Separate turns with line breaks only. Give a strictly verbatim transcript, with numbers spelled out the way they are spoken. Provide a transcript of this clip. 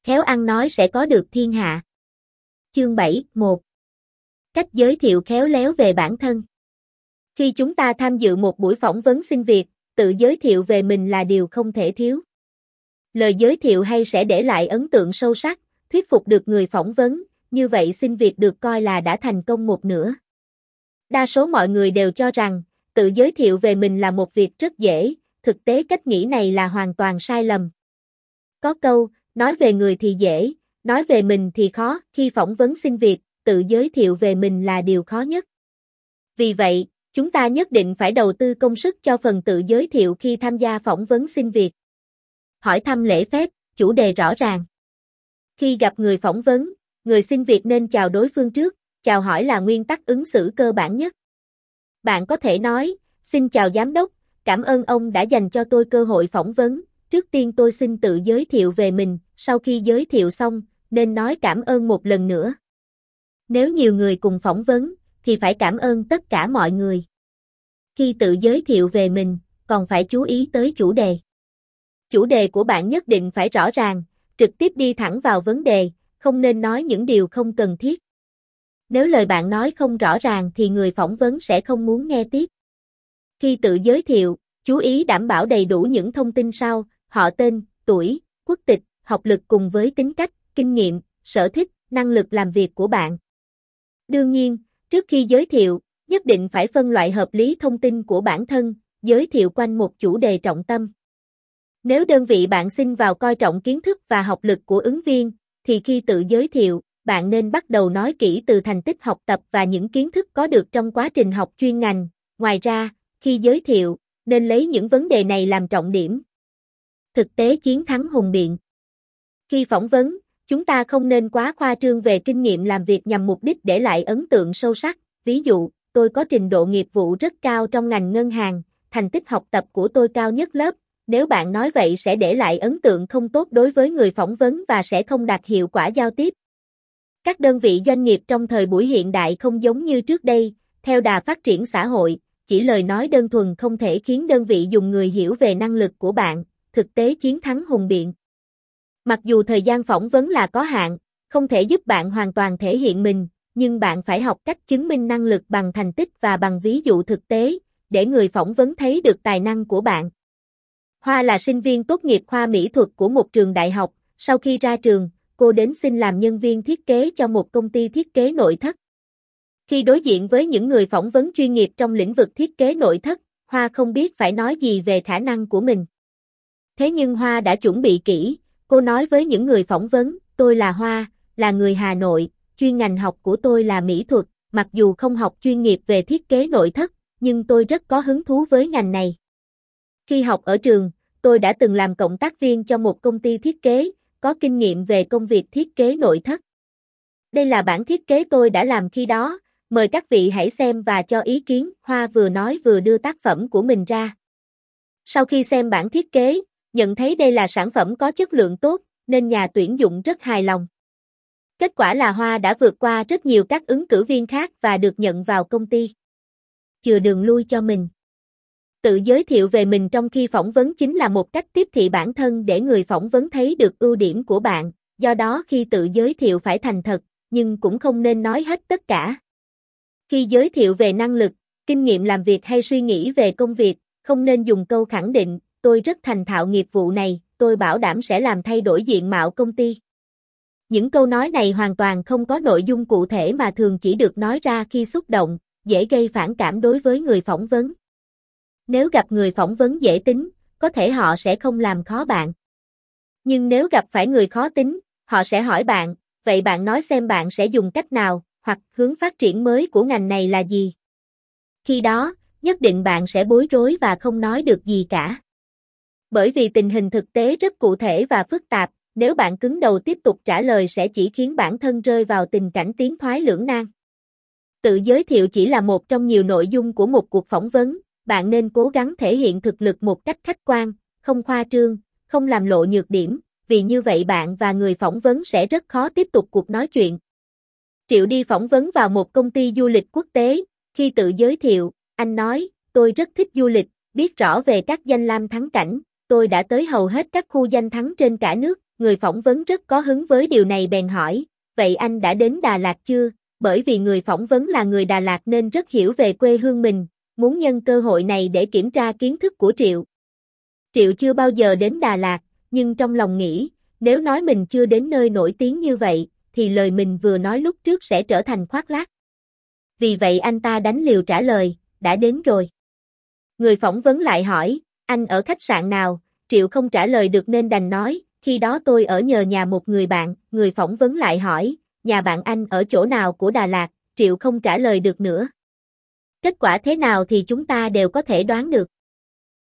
khéo ăn nói sẽ có được thiên hạ. Chương bảy, một. Cách giới thiệu khéo léo về bản thân. Khi chúng ta tham dự một buổi phỏng vấn xin việc, tự giới thiệu về mình là điều không thể thiếu. Lời giới thiệu hay sẽ để lại ấn tượng sâu sắc, thuyết phục được người phỏng vấn, như vậy xin việc được coi là đã thành công một nửa. Đa số mọi người đều cho rằng, tự giới thiệu về mình là một việc rất dễ, thực tế cách nghĩ này là hoàn toàn sai lầm. Có câu, nói về người thì dễ, nói về mình thì khó, khi phỏng vấn xin việc, tự giới thiệu về mình là điều khó nhất. Vì vậy, chúng ta nhất định phải đầu tư công sức cho phần tự giới thiệu khi tham gia phỏng vấn xin việc. Hỏi thăm lễ phép, chủ đề rõ ràng. Khi gặp người phỏng vấn, người xin việc nên chào đối phương trước, chào hỏi là nguyên tắc ứng xử cơ bản nhất. Bạn có thể nói, xin chào giám đốc, cảm ơn ông đã dành cho tôi cơ hội phỏng vấn, trước tiên tôi xin tự giới thiệu về mình, sau khi giới thiệu xong, nên nói cảm ơn một lần nữa. Nếu nhiều người cùng phỏng vấn, thì phải cảm ơn tất cả mọi người. Khi tự giới thiệu về mình, còn phải chú ý tới chủ đề. Chủ đề của bạn nhất định phải rõ ràng, trực tiếp đi thẳng vào vấn đề, không nên nói những điều không cần thiết. Nếu lời bạn nói không rõ ràng thì người phỏng vấn sẽ không muốn nghe tiếp. Khi tự giới thiệu, chú ý đảm bảo đầy đủ những thông tin sau, họ tên, tuổi, quốc tịch, học lực cùng với tính cách, kinh nghiệm, sở thích, năng lực làm việc của bạn. Đương nhiên, trước khi giới thiệu, nhất định phải phân loại hợp lý thông tin của bản thân, giới thiệu quanh một chủ đề trọng tâm. Nếu đơn vị bạn xin vào coi trọng kiến thức và học lực của ứng viên, thì khi tự giới thiệu, bạn nên bắt đầu nói kỹ từ thành tích học tập và những kiến thức có được trong quá trình học chuyên ngành. Ngoài ra, khi giới thiệu, nên lấy những vấn đề này làm trọng điểm. Thực tế chiến thắng hùng biện. Khi phỏng vấn, chúng ta không nên quá khoa trương về kinh nghiệm làm việc nhằm mục đích để lại ấn tượng sâu sắc. Ví dụ, tôi có trình độ nghiệp vụ rất cao trong ngành ngân hàng, thành tích học tập của tôi cao nhất lớp. Nếu bạn nói vậy sẽ để lại ấn tượng không tốt đối với người phỏng vấn và sẽ không đạt hiệu quả giao tiếp. Các đơn vị doanh nghiệp trong thời buổi hiện đại không giống như trước đây, theo đà phát triển xã hội, chỉ lời nói đơn thuần không thể khiến đơn vị dùng người hiểu về năng lực của bạn, thực tế chiến thắng hùng biện. Mặc dù thời gian phỏng vấn là có hạn, không thể giúp bạn hoàn toàn thể hiện mình, nhưng bạn phải học cách chứng minh năng lực bằng thành tích và bằng ví dụ thực tế, để người phỏng vấn thấy được tài năng của bạn. Hoa là sinh viên tốt nghiệp khoa mỹ thuật của một trường đại học, sau khi ra trường, cô đến xin làm nhân viên thiết kế cho một công ty thiết kế nội thất. Khi đối diện với những người phỏng vấn chuyên nghiệp trong lĩnh vực thiết kế nội thất, Hoa không biết phải nói gì về khả năng của mình. Thế nhưng Hoa đã chuẩn bị kỹ, cô nói với những người phỏng vấn, tôi là Hoa, là người Hà Nội, chuyên ngành học của tôi là mỹ thuật, mặc dù không học chuyên nghiệp về thiết kế nội thất, nhưng tôi rất có hứng thú với ngành này. Khi học ở trường, tôi đã từng làm cộng tác viên cho một công ty thiết kế, có kinh nghiệm về công việc thiết kế nội thất. Đây là bản thiết kế tôi đã làm khi đó, mời các vị hãy xem và cho ý kiến, Hoa vừa nói vừa đưa tác phẩm của mình ra. Sau khi xem bản thiết kế, nhận thấy đây là sản phẩm có chất lượng tốt, nên nhà tuyển dụng rất hài lòng. Kết quả là Hoa đã vượt qua rất nhiều các ứng cử viên khác và được nhận vào công ty. Chừa đường lui cho mình. Tự giới thiệu về mình trong khi phỏng vấn chính là một cách tiếp thị bản thân để người phỏng vấn thấy được ưu điểm của bạn, do đó khi tự giới thiệu phải thành thật, nhưng cũng không nên nói hết tất cả. Khi giới thiệu về năng lực, kinh nghiệm làm việc hay suy nghĩ về công việc, không nên dùng câu khẳng định, tôi rất thành thạo nghiệp vụ này, tôi bảo đảm sẽ làm thay đổi diện mạo công ty. Những câu nói này hoàn toàn không có nội dung cụ thể mà thường chỉ được nói ra khi xúc động, dễ gây phản cảm đối với người phỏng vấn. Nếu gặp người phỏng vấn dễ tính, có thể họ sẽ không làm khó bạn. Nhưng nếu gặp phải người khó tính, họ sẽ hỏi bạn, vậy bạn nói xem bạn sẽ dùng cách nào, hoặc hướng phát triển mới của ngành này là gì. Khi đó, nhất định bạn sẽ bối rối và không nói được gì cả. Bởi vì tình hình thực tế rất cụ thể và phức tạp, nếu bạn cứng đầu tiếp tục trả lời sẽ chỉ khiến bản thân rơi vào tình cảnh tiến thoái lưỡng nan. Tự giới thiệu chỉ là một trong nhiều nội dung của một cuộc phỏng vấn, bạn nên cố gắng thể hiện thực lực một cách khách quan, không khoa trương, không làm lộ nhược điểm, vì như vậy bạn và người phỏng vấn sẽ rất khó tiếp tục cuộc nói chuyện. Triệu đi phỏng vấn vào một công ty du lịch quốc tế, khi tự giới thiệu, anh nói, tôi rất thích du lịch, biết rõ về các danh lam thắng cảnh, tôi đã tới hầu hết các khu danh thắng trên cả nước, người phỏng vấn rất có hứng với điều này bèn hỏi, vậy anh đã đến Đà Lạt chưa? Bởi vì người phỏng vấn là người Đà Lạt nên rất hiểu về quê hương mình, muốn nhân cơ hội này để kiểm tra kiến thức của Triệu. Triệu chưa bao giờ đến Đà Lạt, nhưng trong lòng nghĩ, nếu nói mình chưa đến nơi nổi tiếng như vậy, thì lời mình vừa nói lúc trước sẽ trở thành khoác lác. Vì vậy anh ta đánh liều trả lời, đã đến rồi. Người phỏng vấn lại hỏi, anh ở khách sạn nào? Triệu không trả lời được nên đành nói, khi đó tôi ở nhờ nhà một người bạn. Người phỏng vấn lại hỏi, nhà bạn anh ở chỗ nào của Đà Lạt? Triệu không trả lời được nữa. Kết quả thế nào thì chúng ta đều có thể đoán được.